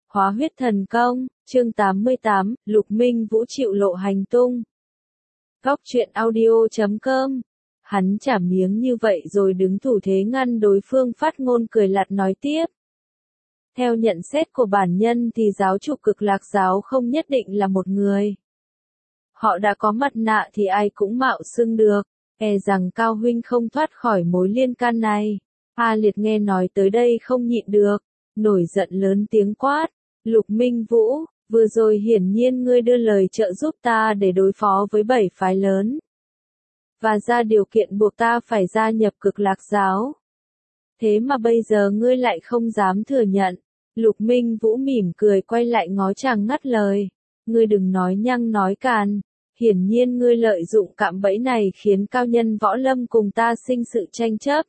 Hóa huyết thần công, chương 88, Lục Minh Vũ chịu lộ hành tung. Góc truyện audio.com. Hắn chả miếng như vậy rồi đứng thủ thế ngăn đối phương phát ngôn cười lạt nói tiếp. Theo nhận xét của bản nhân thì giáo chủ Cực Lạc giáo không nhất định là một người. Họ đã có mặt nạ thì ai cũng mạo xưng được, e rằng Cao huynh không thoát khỏi mối liên can này. A Liệt nghe nói tới đây không nhịn được, nổi giận lớn tiếng quát. Lục Minh Vũ, vừa rồi hiển nhiên ngươi đưa lời trợ giúp ta để đối phó với 7 phái lớn. Và ra điều kiện buộc ta phải gia nhập Cực Lạc giáo. Thế mà bây giờ ngươi lại không dám thừa nhận. Lục Minh Vũ mỉm cười quay lại ngó chàng ngắt lời. Ngươi đừng nói nhăng nói càn. Hiển nhiên ngươi lợi dụng cạm bẫy này khiến cao nhân võ lâm cùng ta sinh sự tranh chấp.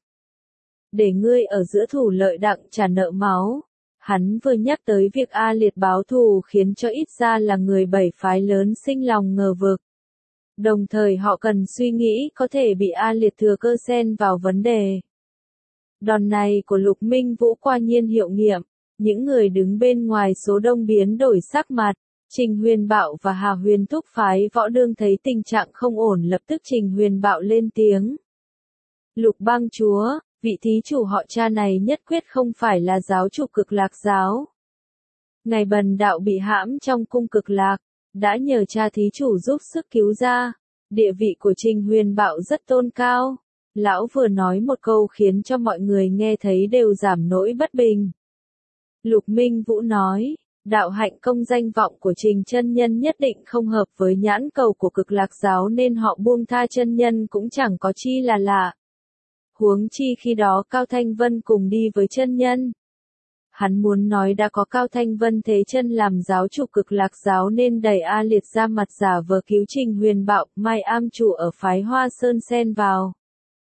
Để ngươi ở giữa thủ lợi đặng trả nợ máu. Hắn vừa nhắc tới việc A Liệt báo thù khiến cho ít ra là người 7 phái lớn sinh lòng ngờ vực. Đồng thời họ cần suy nghĩ có thể bị A Liệt thừa cơ xen vào vấn đề. Đòn này của Lục Minh Vũ quả nhiên hiệu nghiệm, những người đứng bên ngoài số đông biến đổi sắc mặt. Trình Huyền Bạo và Hà Huyền Thúc phái võ đương thấy tình trạng không ổn lập tức Trình Huyền Bạo lên tiếng. Lục Bang chúa, vị thí chủ họ cha này nhất quyết không phải là giáo chủ Cực Lạc giáo. Ngài bần đạo bị hãm trong cung Cực Lạc, đã nhờ cha thí chủ giúp sức cứu ra. Địa vị của Trình Huyền Bạo rất tôn cao. Lão vừa nói một câu khiến cho mọi người nghe thấy đều giảm nỗi bất bình. Lục Minh Vũ nói, đạo hạnh công danh vọng của Trình chân nhân nhất định không hợp với nhãn cầu của Cực Lạc giáo nên họ buông tha chân nhân cũng chẳng có chi là lạ. Huống chi khi đó Cao Thanh Vân cùng đi với chân nhân. Hắn muốn nói đã có Cao Thanh Vân thế chân làm giáo chủ Cực Lạc giáo nên đẩy A Liệt ra mặt giả vờ cứu Trình Huyền Bạo, Mai am chủ ở phái Hoa Sơn xen vào.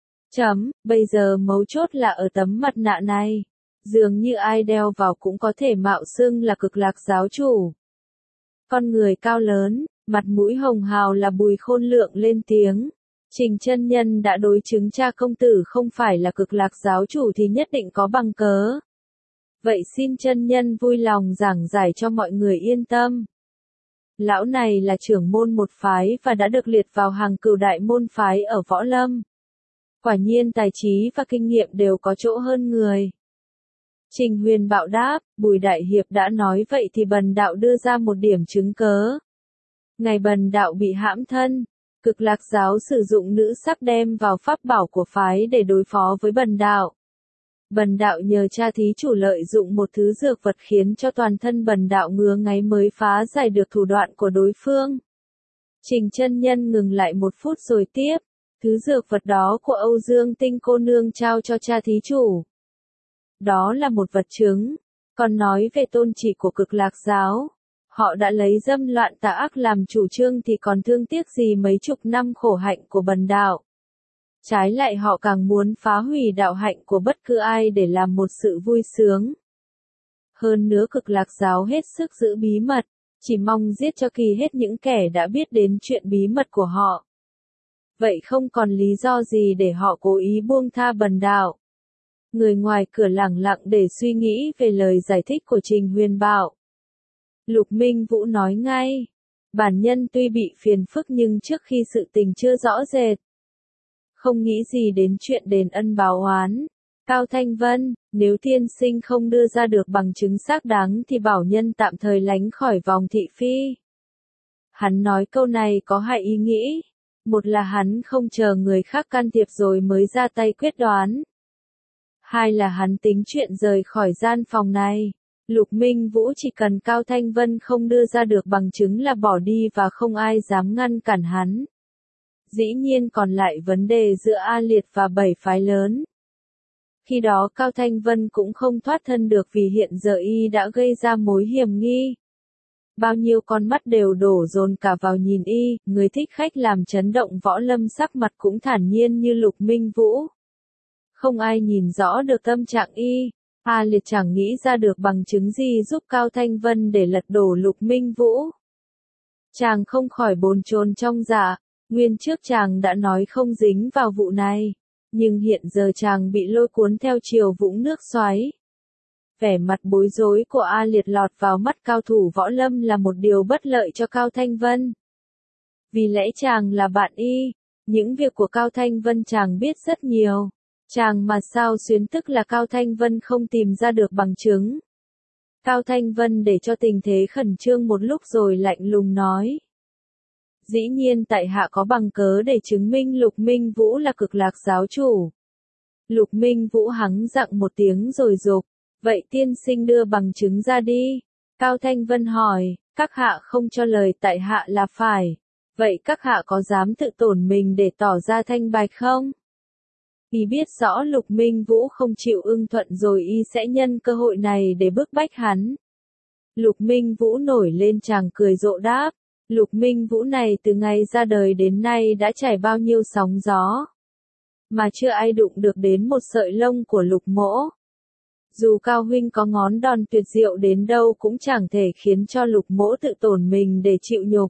Bây giờ mấu chốt là ở tấm mặt nạ này. Dường như ai đeo vào cũng có thể mạo xưng là Cực Lạc giáo chủ. Con người cao lớn, mặt mũi hồng hào là Bùi Khôn Lượng lên tiếng. Trình chân nhân đã đối chứng cha công tử không phải là Cực Lạc giáo chủ thì nhất định có bằng cớ. Vậy xin chân nhân vui lòng giảng giải cho mọi người yên tâm. Lão này là trưởng môn một phái và đã được liệt vào hàng cửu đại môn phái ở Võ Lâm. Quả nhiên tài trí và kinh nghiệm đều có chỗ hơn người. Trình Huyền Bạo đáp, Bùi Đại Hiệp đã nói vậy thì bần đạo đưa ra một điểm chứng cớ. Ngày bần đạo bị hãm thân. Cực Lạc giáo sử dụng nữ sắc đem vào pháp bảo của phái để đối phó với bần đạo. Bần đạo nhờ cha thí chủ lợi dụng một thứ dược vật khiến cho toàn thân bần đạo ngứa ngáy mới phá giải được thủ đoạn của đối phương. Trình chân nhân ngừng lại một phút rồi tiếp. Thứ dược vật đó của Âu Dương Tinh cô nương trao cho cha thí chủ. Đó là một vật chứng. Còn nói về tôn chỉ của Cực Lạc giáo. Họ đã lấy dâm loạn tà ác làm chủ trương thì còn thương tiếc gì mấy chục năm khổ hạnh của bần đạo. Trái lại họ càng muốn phá hủy đạo hạnh của bất cứ ai để làm một sự vui sướng. Hơn nữa Cực Lạc giáo hết sức giữ bí mật, chỉ mong giết cho kỳ hết những kẻ đã biết đến chuyện bí mật của họ. Vậy không còn lý do gì để họ cố ý buông tha bần đạo. Người ngoài cửa lẳng lặng để suy nghĩ về lời giải thích của Trình Huyền Bạo. Lục Minh Vũ nói ngay, bản nhân tuy bị phiền phức nhưng trước khi sự tình chưa rõ rệt. Không nghĩ gì đến chuyện đền ân báo oán. Cao Thanh Vân, nếu tiên sinh không đưa ra được bằng chứng xác đáng thì bảo nhân tạm thời lánh khỏi vòng thị phi. Hắn nói câu này có hai ý nghĩ. Một là hắn không chờ người khác can thiệp rồi mới ra tay quyết đoán. Hai là hắn tính chuyện rời khỏi gian phòng này. Lục Minh Vũ chỉ cần Cao Thanh Vân không đưa ra được bằng chứng là bỏ đi và không ai dám ngăn cản hắn. Dĩ nhiên còn lại vấn đề giữa A Liệt và 7 phái lớn. Khi đó Cao Thanh Vân cũng không thoát thân được vì hiện giờ y đã gây ra mối hiểm nghi. Bao nhiêu con mắt đều đổ dồn cả vào nhìn y, người thích khách làm chấn động võ lâm sắc mặt cũng thản nhiên như Lục Minh Vũ. Không ai nhìn rõ được tâm trạng y. A Liệt chẳng nghĩ ra được bằng chứng gì giúp Cao Thanh Vân để lật đổ Lục Minh Vũ. Chàng không khỏi bồn chồn trong dạ, nguyên trước chàng đã nói không dính vào vụ này, nhưng hiện giờ chàng bị lôi cuốn theo chiều vũng nước xoáy. Vẻ mặt bối rối của A Liệt lọt vào mắt cao thủ võ lâm là một điều bất lợi cho Cao Thanh Vân. Vì lẽ chàng là bạn y, những việc của Cao Thanh Vân chàng biết rất nhiều. Chàng mà sao xuyến tức là Cao Thanh Vân không tìm ra được bằng chứng. Cao Thanh Vân để cho tình thế khẩn trương một lúc rồi lạnh lùng nói. Dĩ nhiên tại hạ có bằng cớ để chứng minh Lục Minh Vũ là Cực Lạc giáo chủ. Lục Minh Vũ hắng giọng một tiếng rồi dục. Vậy tiên sinh đưa bằng chứng ra đi. Cao Thanh Vân hỏi, các hạ không cho lời tại hạ là phải. Vậy các hạ có dám tự tổn mình để tỏ ra thanh bạch không? Y biết rõ Lục Minh Vũ không chịu ưng thuận rồi y sẽ nhân cơ hội này để bức bách hắn. Lục Minh Vũ nổi lên chàng cười rộ đáp. Lục Minh Vũ này từ ngày ra đời đến nay đã trải bao nhiêu sóng gió. Mà chưa ai đụng được đến một sợi lông của Lục mỗ. Dù Cao huynh có ngón đòn tuyệt diệu đến đâu cũng chẳng thể khiến cho Lục mỗ tự tổn mình để chịu nhục.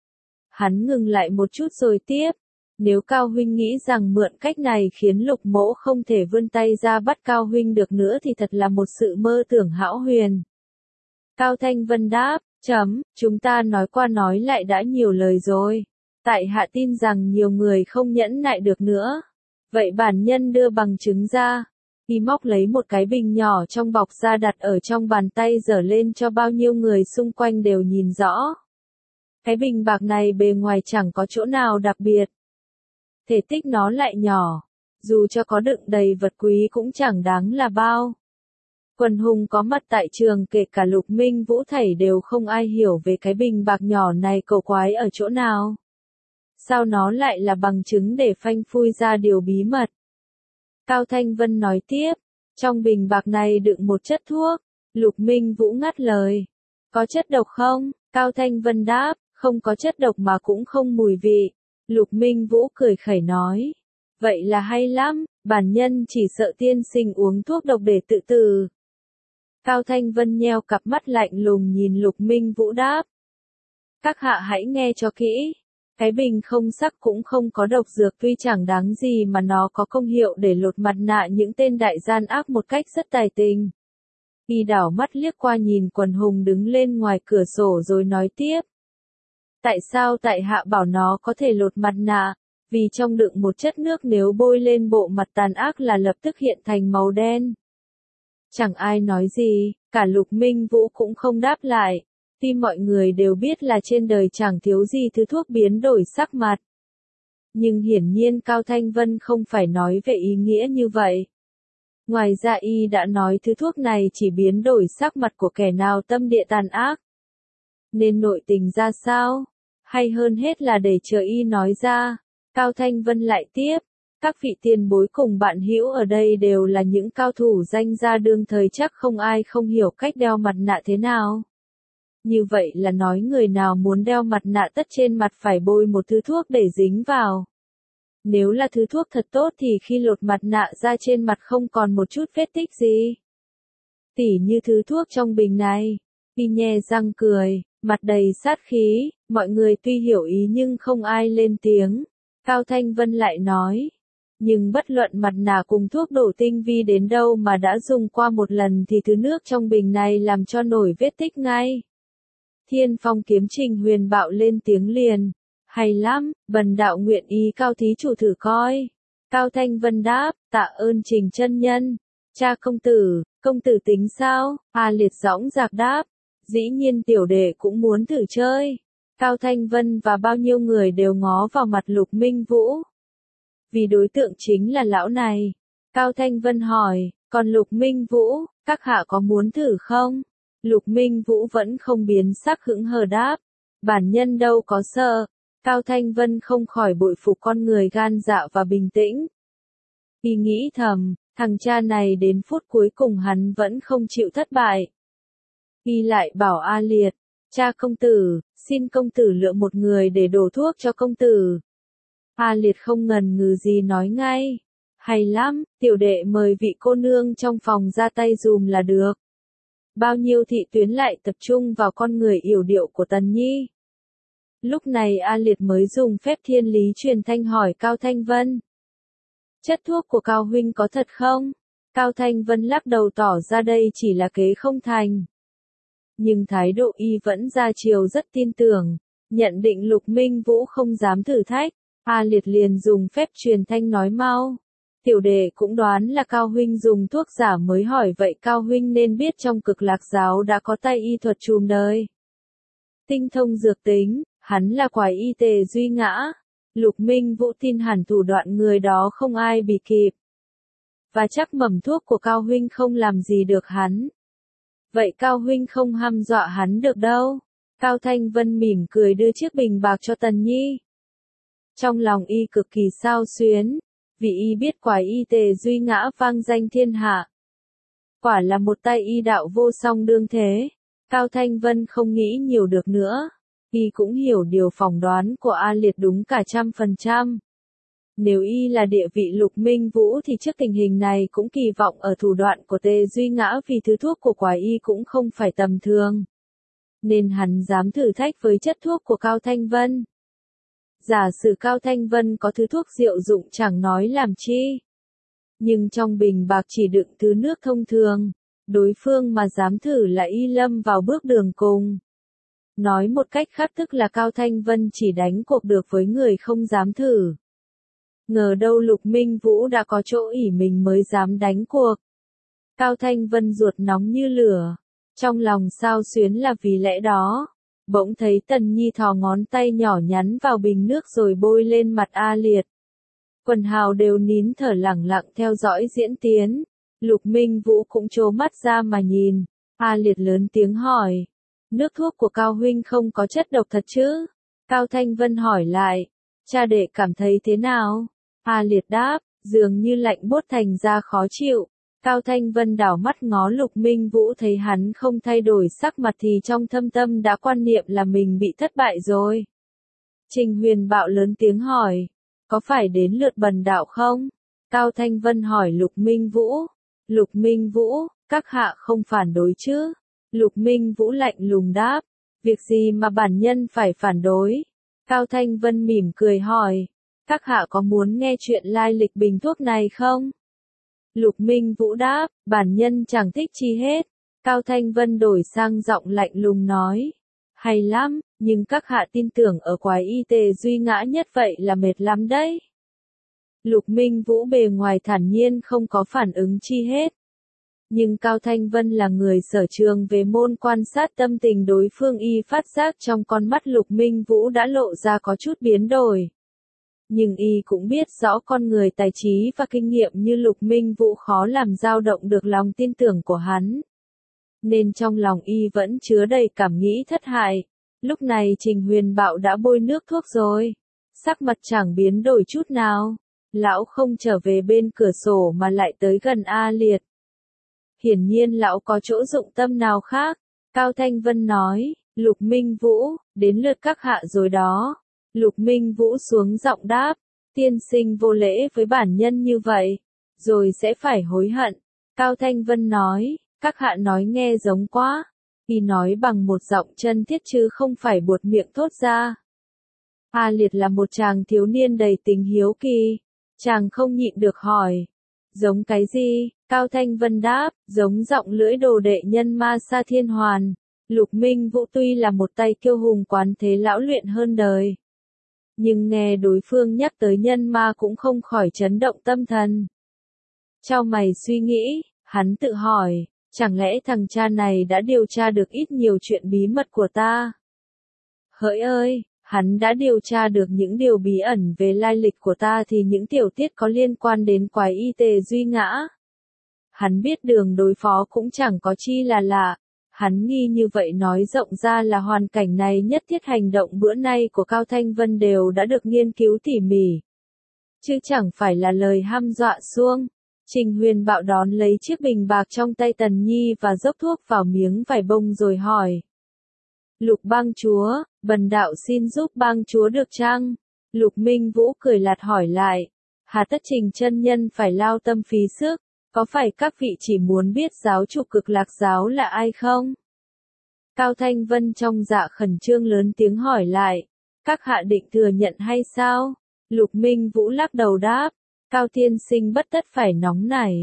Hắn ngừng lại một chút rồi tiếp. Nếu Cao huynh nghĩ rằng mượn cách này khiến Lục mỗ không thể vươn tay ra bắt Cao huynh được nữa thì thật là một sự mơ tưởng hão huyền. Cao Thanh Vân đáp, chúng ta nói qua nói lại đã nhiều lời rồi. Tại hạ tin rằng nhiều người không nhẫn nại được nữa. Vậy bản nhân đưa bằng chứng ra. Y móc lấy một cái bình nhỏ trong bọc ra đặt ở trong bàn tay giở lên cho bao nhiêu người xung quanh đều nhìn rõ. Cái bình bạc này bề ngoài chẳng có chỗ nào đặc biệt. Thể tích nó lại nhỏ. Dù cho có đựng đầy vật quý cũng chẳng đáng là bao. Quần hùng có mặt tại trường kể cả Lục Minh Vũ thảy đều không ai hiểu về cái bình bạc nhỏ này cầu quái ở chỗ nào. Sao nó lại là bằng chứng để phanh phui ra điều bí mật. Cao Thanh Vân nói tiếp, trong bình bạc này đựng một chất thuốc. Lục Minh Vũ ngắt lời. Có chất độc không? Cao Thanh Vân đáp, không có chất độc mà cũng không mùi vị. Lục Minh Vũ cười khẩy nói. Vậy là hay lắm, bản nhân chỉ sợ tiên sinh uống thuốc độc để tự tử. Cao Thanh Vân nheo cặp mắt lạnh lùng nhìn Lục Minh Vũ đáp. Các hạ hãy nghe cho kỹ. Cái bình không sắc cũng không có độc dược tuy chẳng đáng gì mà nó có công hiệu để lột mặt nạ những tên đại gian ác một cách rất tài tình. Y đảo mắt liếc qua nhìn quần hùng đứng lên ngoài cửa sổ rồi nói tiếp. Tại sao tại hạ bảo nó có thể lột mặt nạ? Vì trong đựng một chất nước nếu bôi lên bộ mặt tàn ác là lập tức hiện thành màu đen. Chẳng ai nói gì, cả Lục Minh Vũ cũng không đáp lại. Tuy mọi người đều biết là trên đời chẳng thiếu gì thứ thuốc biến đổi sắc mặt. Nhưng hiển nhiên Cao Thanh Vân không phải nói về ý nghĩa như vậy. Ngoài ra y đã nói thứ thuốc này chỉ biến đổi sắc mặt của kẻ nào tâm địa tàn ác. Nên nội tình ra sao? Hay hơn hết là để chờ y nói ra. Cao Thanh Vân lại tiếp. Các vị tiền bối cùng bạn hữu ở đây đều là những cao thủ danh gia đương thời chắc không ai không hiểu cách đeo mặt nạ thế nào. Như vậy là nói người nào muốn đeo mặt nạ tất trên mặt phải bôi một thứ thuốc để dính vào. Nếu là thứ thuốc thật tốt thì khi lột mặt nạ ra trên mặt không còn một chút vết tích gì. Tỉ như thứ thuốc trong bình này. Y nhe răng cười, mặt đầy sát khí, mọi người tuy hiểu ý nhưng không ai lên tiếng. Cao Thanh Vân lại nói. Nhưng bất luận mặt nạ cùng thuốc đổ tinh vi đến đâu mà đã dùng qua một lần thì thứ nước trong bình này làm cho nổi vết tích ngay. Thiên Phong Kiếm Trình Huyền bạo lên tiếng liền. Hay lắm, bần đạo nguyện ý Cao thí chủ thử coi. Cao Thanh Vân đáp, tạ ơn Trình chân nhân. Cha công tử tính sao? A Liệt dõng dạc đáp. Dĩ nhiên tiểu đệ cũng muốn thử chơi. Cao Thanh Vân và bao nhiêu người đều ngó vào mặt Lục Minh Vũ. Vì đối tượng chính là lão này. Cao Thanh Vân hỏi, còn Lục Minh Vũ, các hạ có muốn thử không? Lục Minh Vũ vẫn không biến sắc hững hờ đáp. Bản nhân đâu có sợ. Cao Thanh Vân không khỏi bội phục con người gan dạ và bình tĩnh. Y nghĩ thầm, thằng cha này đến phút cuối cùng hắn vẫn không chịu thất bại. Y lại bảo A Liệt, cha công tử, xin công tử lựa một người để đổ thuốc cho công tử. A Liệt không ngần ngừ gì nói ngay. Hay lắm, tiểu đệ mời vị cô nương trong phòng ra tay dùm là được. Bao nhiêu thị tuyến lại tập trung vào con người yểu điệu của Tần Nhi. Lúc này A Liệt mới dùng phép thiên lý truyền thanh hỏi Cao Thanh Vân. Chất thuốc của Cao huynh có thật không? Cao Thanh Vân lắc đầu tỏ ra đây chỉ là kế không thành. Nhưng thái độ y vẫn ra chiều rất tin tưởng, nhận định Lục Minh Vũ không dám thử thách. A Liệt liền dùng phép truyền thanh nói mau. Tiểu đệ cũng đoán là Cao huynh dùng thuốc giả mới hỏi vậy Cao huynh nên biết trong Cực Lạc giáo đã có tay y thuật trùm đời. Tinh thông dược tính, hắn là quái y Tề Duy Ngã. Lục Minh Vũ tin hẳn thủ đoạn người đó không ai bị kịp. Và chắc mầm thuốc của Cao huynh không làm gì được hắn. Vậy Cao huynh không hăm dọa hắn được đâu. Cao Thanh Vân mỉm cười đưa chiếc bình bạc cho Tần Nhi. Trong lòng y cực kỳ xao xuyến, vì y biết quái y Tề Duy Ngã vang danh thiên hạ. Quả là một tay y đạo vô song đương thế. Cao Thanh Vân không nghĩ nhiều được nữa. Y cũng hiểu điều phỏng đoán của A Liệt đúng cả 100%. Nếu y là địa vị Lục Minh Vũ thì trước tình hình này cũng kỳ vọng ở thủ đoạn của Tề Duy Ngã vì thứ thuốc của quái y cũng không phải tầm thường. Nên hắn dám thử thách với chất thuốc của Cao Thanh Vân. Giả sử Cao Thanh Vân có thứ thuốc diệu dụng chẳng nói làm chi. Nhưng trong bình bạc chỉ đựng thứ nước thông thường, đối phương mà dám thử là y lâm vào bước đường cùng. Nói một cách khác tức là Cao Thanh Vân chỉ đánh cuộc được với người không dám thử. Ngờ đâu Lục Minh Vũ đã có chỗ ỷ mình mới dám đánh cuộc. Cao Thanh Vân ruột nóng như lửa. Trong lòng xao xuyến là vì lẽ đó. Bỗng thấy Tần Nhi thò ngón tay nhỏ nhắn vào bình nước rồi bôi lên mặt A Liệt. Quần hào đều nín thở lẳng lặng theo dõi diễn tiến. Lục Minh Vũ cũng trố mắt ra mà nhìn. A Liệt lớn tiếng hỏi. Nước thuốc của Cao huynh không có chất độc thật chứ? Cao Thanh Vân hỏi lại. Cha đệ cảm thấy thế nào? A Liệt đáp, dường như lạnh buốt thành ra khó chịu. Cao Thanh Vân đảo mắt ngó Lục Minh Vũ thấy hắn không thay đổi sắc mặt thì trong thâm tâm đã quan niệm là mình bị thất bại rồi. Trình Huyền Bạo lớn tiếng hỏi, có phải đến lượt Bần đạo không? Cao Thanh Vân hỏi Lục Minh Vũ. Lục Minh Vũ, các hạ không phản đối chứ? Lục Minh Vũ lạnh lùng đáp, việc gì mà bản nhân phải phản đối? Cao Thanh Vân mỉm cười hỏi, các hạ có muốn nghe chuyện lai lịch bình thuốc này không? Lục Minh Vũ đáp, bản nhân chẳng thích chi hết. Cao Thanh Vân đổi sang giọng lạnh lùng nói, hay lắm, nhưng các hạ tin tưởng ở quái y Tề Duy Ngã nhất vậy là mệt lắm đấy. Lục Minh Vũ bề ngoài thản nhiên không có phản ứng chi hết. Nhưng Cao Thanh Vân là người sở trường về môn quan sát tâm tình đối phương y phát giác trong con mắt Lục Minh Vũ đã lộ ra có chút biến đổi. Nhưng y cũng biết rõ con người tài trí và kinh nghiệm như Lục Minh Vũ khó làm dao động được lòng tin tưởng của hắn. Nên trong lòng y vẫn chứa đầy cảm nghĩ thất hại. Lúc này Trình Huyền Bạo đã bôi nước thuốc rồi. Sắc mặt chẳng biến đổi chút nào. Lão không trở về bên cửa sổ mà lại tới gần A Liệt. Hiển nhiên lão có chỗ dụng tâm nào khác. Cao Thanh Vân nói, Lục Minh Vũ, đến lượt các hạ rồi đó. Lục Minh Vũ xuống giọng đáp, tiên sinh vô lễ với bản nhân như vậy, rồi sẽ phải hối hận. Cao Thanh Vân nói, các hạ nói nghe giống quá. Y nói bằng một giọng chân thiết chứ không phải buột miệng thốt ra. A Liệt là một chàng thiếu niên đầy tình hiếu kỳ. Chàng không nhịn được hỏi. Giống cái gì? Cao Thanh Vân đáp, giống giọng lưỡi đồ đệ nhân ma Sa Thiên Hoàn. Lục Minh Vũ tuy là một tay kiêu hùng quán thế lão luyện hơn đời. Nhưng nghe đối phương nhắc tới nhân ma cũng không khỏi chấn động tâm thần. Chau mày suy nghĩ, hắn tự hỏi, chẳng lẽ thằng cha này đã điều tra được ít nhiều chuyện bí mật của ta? Hỡi ơi, hắn đã điều tra được những điều bí ẩn về lai lịch của ta thì những tiểu tiết có liên quan đến quái y Tề Duy Ngã. Hắn biết đường đối phó cũng chẳng có chi là lạ. Hắn nghi như vậy nói rộng ra là hoàn cảnh này nhất thiết hành động bữa nay của Cao Thanh Vân đều đã được nghiên cứu tỉ mỉ. Chứ chẳng phải là lời hăm dọa suông. Trình Huyền Bạo đón lấy chiếc bình bạc trong tay Tần Nhi và dốc thuốc vào miếng vải bông rồi hỏi. Lục bang chúa, bần đạo xin giúp bang chúa được chăng? Lục Minh Vũ cười lạt hỏi lại. Hà tất Trình chân nhân phải lao tâm phí sức? Có phải các vị chỉ muốn biết giáo chủ Cực Lạc giáo là ai không? Cao Thanh Vân trong dạ khẩn trương lớn tiếng hỏi lại. Các hạ định thừa nhận hay sao? Lục Minh Vũ lắc đầu đáp. Cao tiên sinh bất tất phải nóng nảy.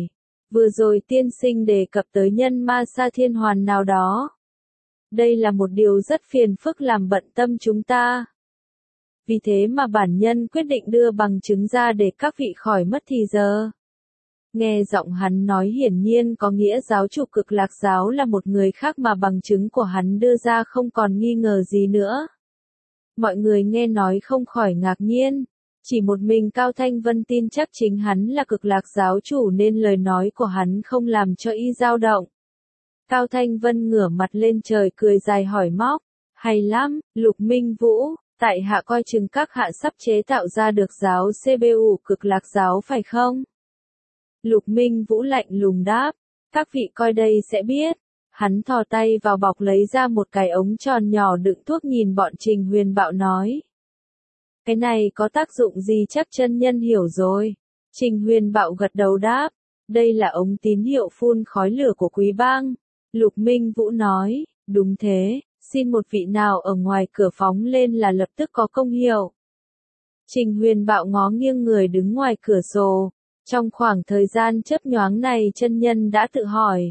Vừa rồi tiên sinh đề cập tới nhân ma sa thiên hoàn nào đó. Đây là một điều rất phiền phức làm bận tâm chúng ta. Vì thế mà bản nhân quyết định đưa bằng chứng ra để các vị khỏi mất thì giờ. Nghe giọng hắn nói hiển nhiên có nghĩa giáo chủ Cực Lạc giáo là một người khác mà bằng chứng của hắn đưa ra không còn nghi ngờ gì nữa. Mọi người nghe nói không khỏi ngạc nhiên. Chỉ một mình Cao Thanh Vân tin chắc chính hắn là Cực Lạc giáo chủ nên lời nói của hắn không làm cho y dao động. Cao Thanh Vân ngửa mặt lên trời cười dài hỏi móc. Hay lắm, Lục Minh Vũ, tại hạ coi chừng các hạ sắp chế tạo ra được giáo CBU Cực Lạc giáo phải không? Lục Minh Vũ lạnh lùng đáp. Các vị coi đây sẽ biết. Hắn thò tay vào bọc lấy ra một cái ống tròn nhỏ đựng thuốc nhìn bọn Trình Huyền Bạo nói. Cái này có tác dụng gì chắc chân nhân hiểu rồi. Trình Huyền Bạo gật đầu đáp. Đây là ống tín hiệu phun khói lửa của Quý Bang. Lục Minh Vũ nói. Đúng thế, xin một vị nào ở ngoài cửa phóng lên là lập tức có công hiệu. Trình Huyền Bạo ngó nghiêng người đứng ngoài cửa sổ. Trong khoảng thời gian chớp nhoáng này chân nhân đã tự hỏi.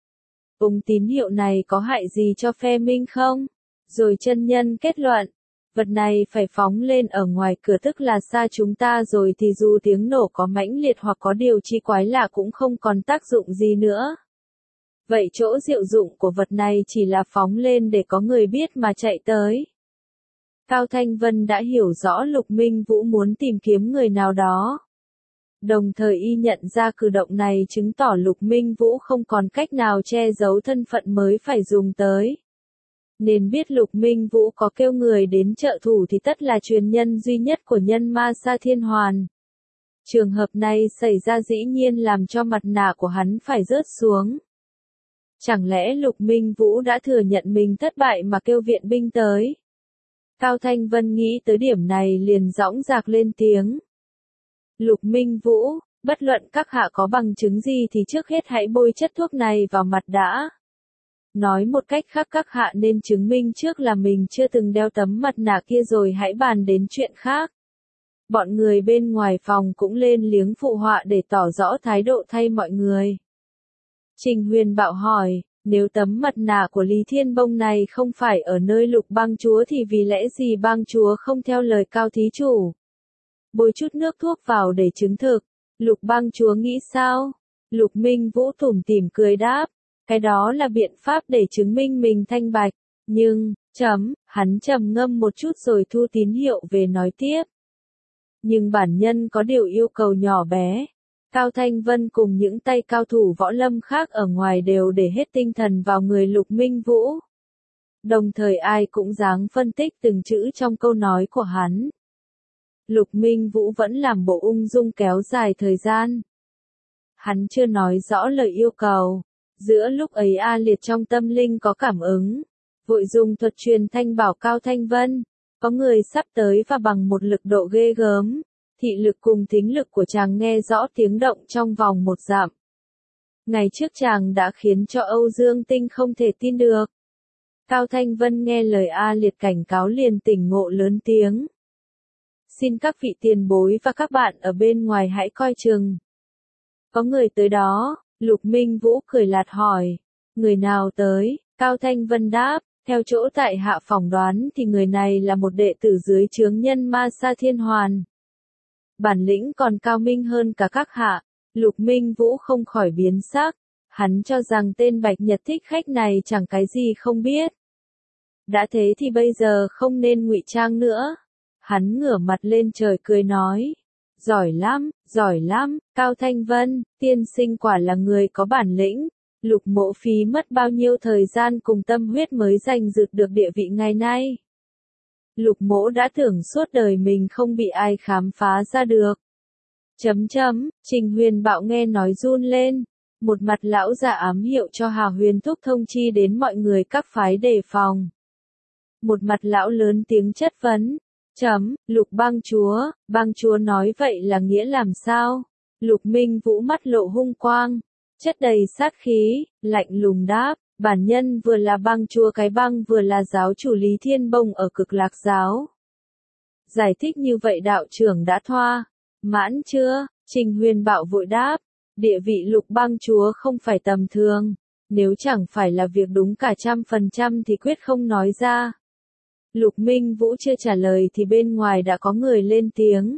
Ống tín hiệu này có hại gì cho phe Minh không? Rồi chân nhân kết luận. Vật này phải phóng lên ở ngoài cửa tức là xa chúng ta rồi thì dù tiếng nổ có mãnh liệt hoặc có điều chi quái lạ cũng không còn tác dụng gì nữa. Vậy chỗ diệu dụng của vật này chỉ là phóng lên để có người biết mà chạy tới. Cao Thanh Vân đã hiểu rõ Lục Minh Vũ muốn tìm kiếm người nào đó. Đồng thời y nhận ra cử động này chứng tỏ Lục Minh Vũ không còn cách nào che giấu thân phận mới phải dùng tới. Nên biết Lục Minh Vũ có kêu người đến trợ thủ thì tất là truyền nhân duy nhất của nhân ma sa thiên hoàn. Trường hợp này xảy ra dĩ nhiên làm cho mặt nạ của hắn phải rớt xuống. Chẳng lẽ Lục Minh Vũ đã thừa nhận mình thất bại mà kêu viện binh tới? Cao Thanh Vân nghĩ tới điểm này liền dõng dạc lên tiếng. Lục Minh Vũ, bất luận các hạ có bằng chứng gì thì trước hết hãy bôi chất thuốc này vào mặt đã. Nói một cách khác các hạ nên chứng minh trước là mình chưa từng đeo tấm mặt nạ kia rồi hãy bàn đến chuyện khác. Bọn người bên ngoài phòng cũng lên liếng phụ họa để tỏ rõ thái độ thay mọi người. Trình Huyền Bạo hỏi, nếu tấm mặt nạ của Lý Thiên Bông này không phải ở nơi Lục Bang Chúa thì vì lẽ gì Bang Chúa không theo lời Cao thí chủ? Bôi chút nước thuốc vào để chứng thực. Lục Bang Chúa nghĩ sao? Lục Minh Vũ tủm tỉm cười đáp. Cái đó là biện pháp để chứng minh mình thanh bạch. Nhưng, hắn trầm ngâm một chút rồi thu tín hiệu về nói tiếp. Nhưng bản nhân có điều yêu cầu nhỏ bé. Cao Thanh Vân cùng những tay cao thủ võ lâm khác ở ngoài đều để hết tinh thần vào người Lục Minh Vũ. Đồng thời ai cũng dáng phân tích từng chữ trong câu nói của hắn. Lục Minh Vũ vẫn làm bộ ung dung kéo dài thời gian. Hắn chưa nói rõ lời yêu cầu. Giữa lúc ấy A Liệt trong tâm linh có cảm ứng. Vội dùng thuật truyền thanh bảo Cao Thanh Vân. Có người sắp tới và bằng một lực độ ghê gớm. Thị lực cùng thính lực của chàng nghe rõ tiếng động trong vòng 1 dặm. Ngày trước chàng đã khiến cho Âu Dương Tinh không thể tin được. Cao Thanh Vân nghe lời A Liệt cảnh cáo liền tỉnh ngộ lớn tiếng. Xin các vị tiền bối và các bạn ở bên ngoài hãy coi chừng. Có người tới đó, Lục Minh Vũ cười lạt hỏi. Người nào tới? Cao Thanh Vân đáp. Theo chỗ tại hạ phỏng đoán thì người này là một đệ tử dưới trướng nhân ma sa thiên hoàn. Bản lĩnh còn cao minh hơn cả các hạ. Lục Minh Vũ không khỏi biến sắc. Hắn cho rằng tên Bạch Nhật thích khách này chẳng cái gì không biết. Đã thế thì bây giờ không nên ngụy trang nữa. Hắn ngửa mặt lên trời cười nói. Giỏi lắm, Cao Thanh Vân, tiên sinh quả là người có bản lĩnh. Lục Mỗ phí mất bao nhiêu thời gian cùng tâm huyết mới giành giật được địa vị ngày nay. Lục Mỗ đã tưởng suốt đời mình không bị ai khám phá ra được. Trình Huyền Bạo nghe nói run lên. Một mặt lão già ám hiệu cho Hà Huyền Thúc thông chi đến mọi người các phái đề phòng. Một mặt lão lớn tiếng chất vấn. Lục bang chúa nói vậy là nghĩa làm sao? Lục Minh Vũ mắt lộ hung quang. Chất đầy sát khí, lạnh lùng đáp. Bản nhân vừa là bang chúa cái bang vừa là giáo chủ Lý Thiên Bông ở Cực Lạc giáo. Giải thích như vậy đạo trưởng đã thoa mãn chưa? Trình Huyền Bạo vội đáp. Địa vị Lục Bang Chúa không phải tầm thường, nếu chẳng phải là việc đúng cả 100% thì quyết không nói ra. Lục Minh Vũ chưa trả lời thì bên ngoài đã có người lên tiếng.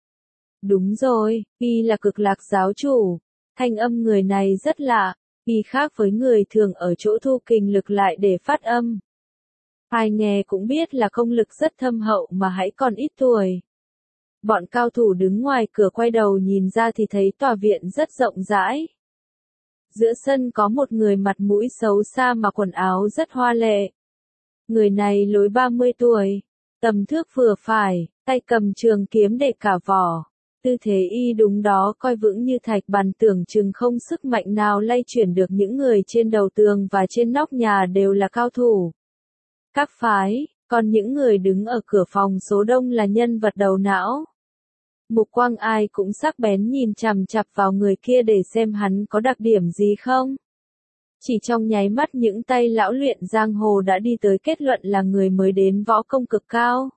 Đúng rồi, y là Cực Lạc giáo chủ. Thanh âm người này rất lạ, y khác với người thường ở chỗ thu kình lực lại để phát âm. Ai nghe cũng biết là công lực rất thâm hậu mà hãy còn ít tuổi. Bọn cao thủ đứng ngoài cửa quay đầu nhìn ra thì thấy tòa viện rất rộng rãi. Giữa sân có một người mặt mũi xấu xa mà quần áo rất hoa lệ. Người này lối 30 tuổi, tầm thước vừa phải, tay cầm trường kiếm để cả vỏ. Tư thế y đúng đó coi vững như thạch bàn, tưởng chừng không sức mạnh nào lay chuyển được. Những người trên đầu tường và trên nóc nhà đều là cao thủ các phái, còn những người đứng ở cửa phòng số đông là nhân vật đầu não. Mục quang ai cũng sắc bén nhìn chằm chằm vào người kia để xem hắn có đặc điểm gì không. Chỉ trong nháy mắt những tay lão luyện giang hồ đã đi tới kết luận là người mới đến võ công cực cao.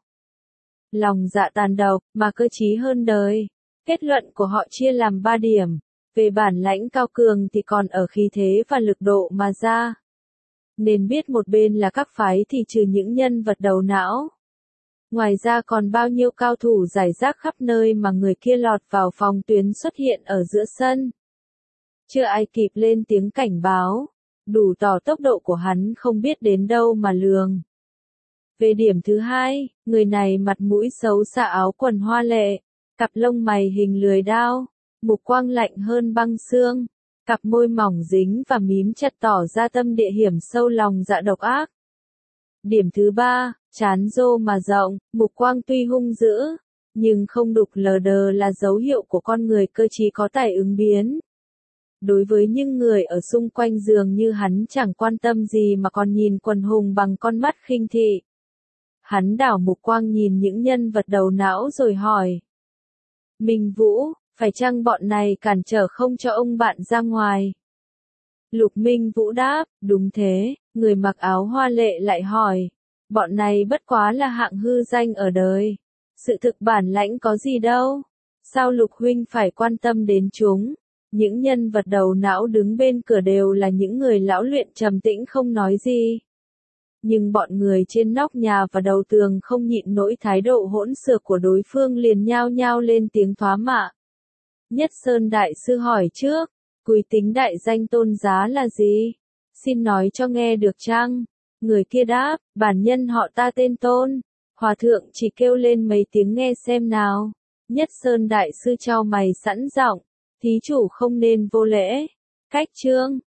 Lòng dạ tàn độc, mà cơ trí hơn đời. Kết luận của họ chia làm 3 điểm. Về bản lãnh cao cường thì còn ở khí thế và lực độ mà ra. Nên biết một bên là các phái thì trừ những nhân vật đầu não. Ngoài ra còn bao nhiêu cao thủ rải rác khắp nơi mà người kia lọt vào phòng tuyến xuất hiện ở giữa sân. Chưa ai kịp lên tiếng cảnh báo, đủ tỏ tốc độ của hắn không biết đến đâu mà lường. Về điểm thứ hai, người này mặt mũi xấu xa, áo quần hoa lệ, cặp lông mày hình lưỡi dao, mục quang lạnh hơn băng xương, cặp môi mỏng dính và mím chặt tỏ ra tâm địa hiểm sâu, lòng dạ độc ác. Điểm thứ ba, trán rô mà rộng, mục quang tuy hung dữ, nhưng không đục lờ đờ là dấu hiệu của con người cơ trí có tài ứng biến. Đối với những người ở xung quanh dường như hắn chẳng quan tâm gì mà còn nhìn quần hùng bằng con mắt khinh thị. Hắn đảo mục quang nhìn những nhân vật đầu não rồi hỏi. Minh Vũ, phải chăng bọn này cản trở không cho ông bạn ra ngoài? Lục Minh Vũ đáp, đúng thế. Người mặc áo hoa lệ lại hỏi. Bọn này bất quá là hạng hư danh ở đời. Sự thực bản lãnh có gì đâu. Sao Lục huynh phải quan tâm đến chúng? Những nhân vật đầu não đứng bên cửa đều là những người lão luyện trầm tĩnh không nói gì. Nhưng bọn người trên nóc nhà và đầu tường không nhịn nổi thái độ hỗn xược của đối phương, liền nhao nhao lên tiếng thoá mạ. Nhất Sơn đại sư hỏi trước, quý tính đại danh tôn giá là gì? Xin nói cho nghe được chăng? Người kia đáp, bản nhân họ ta tên Tôn. Hòa thượng chỉ kêu lên mấy tiếng nghe xem nào. Nhất Sơn đại sư chau mày sẵn giọng, thí chủ không nên vô lễ. Cách chương